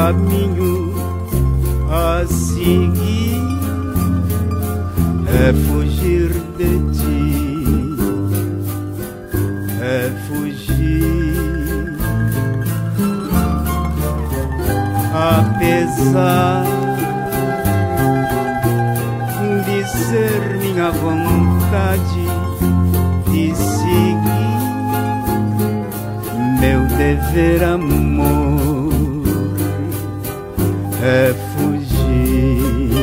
caminho a seguir é fugir de ti, é fugir. Apesar de ser minha vontade de seguir meu dever, amor, é fugir.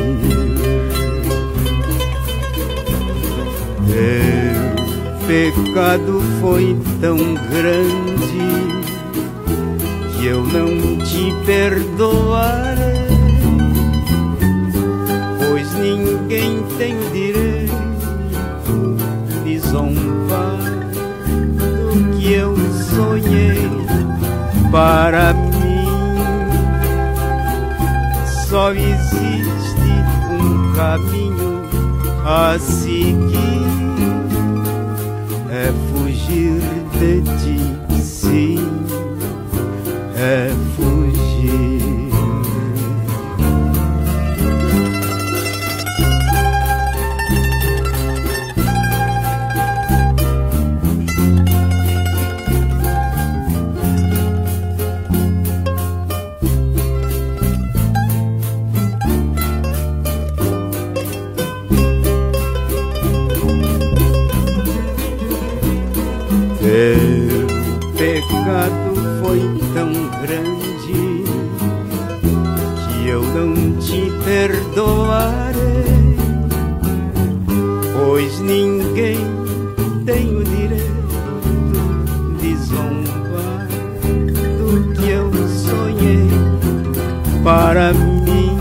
Teu pecado foi tão grande que eu não te perdoarei, pois ninguém tem o direito de zombar do que eu sonhei para mim. Só existe um caminho a seguir, é fugir de ti, sim, é fugir. Teu pecado foi tão grande que eu não te perdoarei, pois ninguém tem o direito de zombar do que eu sonhei para mim.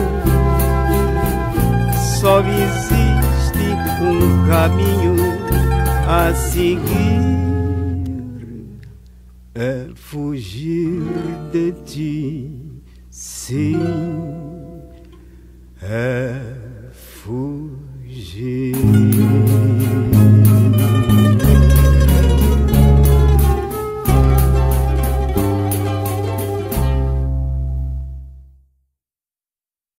Só existe um caminho a seguir, é fugir de ti, sim, é fugir.